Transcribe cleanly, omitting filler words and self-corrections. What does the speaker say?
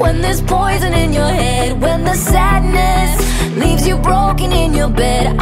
When there's poison in your head, when the sadness leaves you broken in your bed,